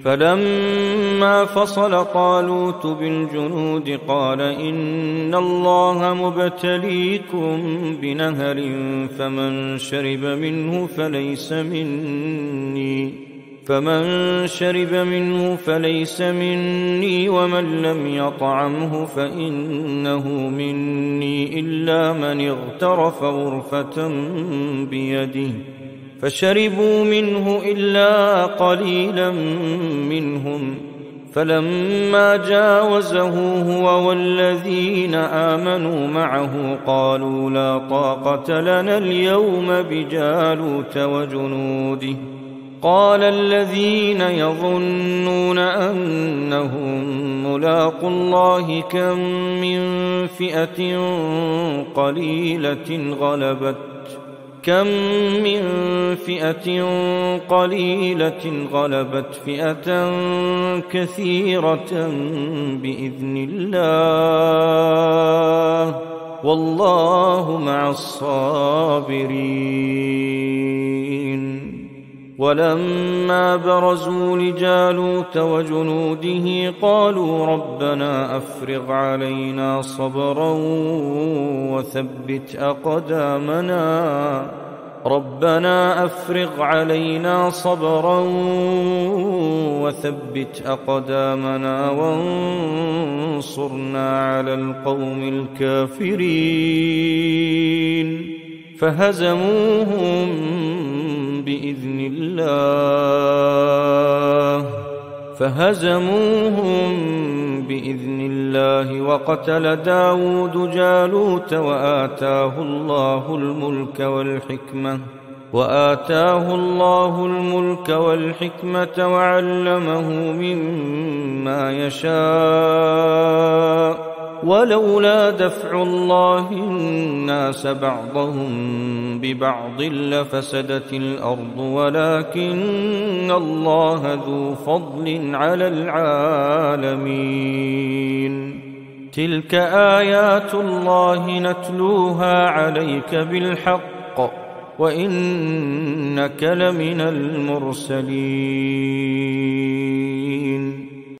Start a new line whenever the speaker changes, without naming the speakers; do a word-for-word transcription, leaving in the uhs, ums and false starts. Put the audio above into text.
فلما فصل طالوت بالجنود قال إن الله مبتليكم بنهر فمن شرب منه فليس مني فمن شرب منه فليس مني ومن لم يطعمه فإنه مني إلا من اغترف غرفة بيده فشربوا منه إلا قليلا منهم فلما جاوزه هو والذين آمنوا معه قالوا لا طاقة لنا اليوم بجالوت وجنوده قال الذين يظنون أنهم ملاقو الله كم من فئة قليلة غلبت كم من فئة قليلة غلبت فئة كثيرة بإذن الله والله مع الصابرين. ولما برزوا لجالوت وجنوده قالوا ربنا أفرغ علينا صبرا وثبت أقدامنا ربنا أفرغ علينا صبرا وثبت أقدامنا وانصرنا على القوم الكافرين فهزموهم بإذن الله فهزموهم بإذن الله وقتل داود جالوت وآتاه الله الملك والحكمة وآتاه الله الملك والحكمة وعلمه مما يشاء ولولا دفع الله الناس بعضهم ببعض لفسدت الأرض ولكن الله ذو فضل على العالمين. تلك آيات الله نتلوها عليك بالحق وإنك لمن المرسلين.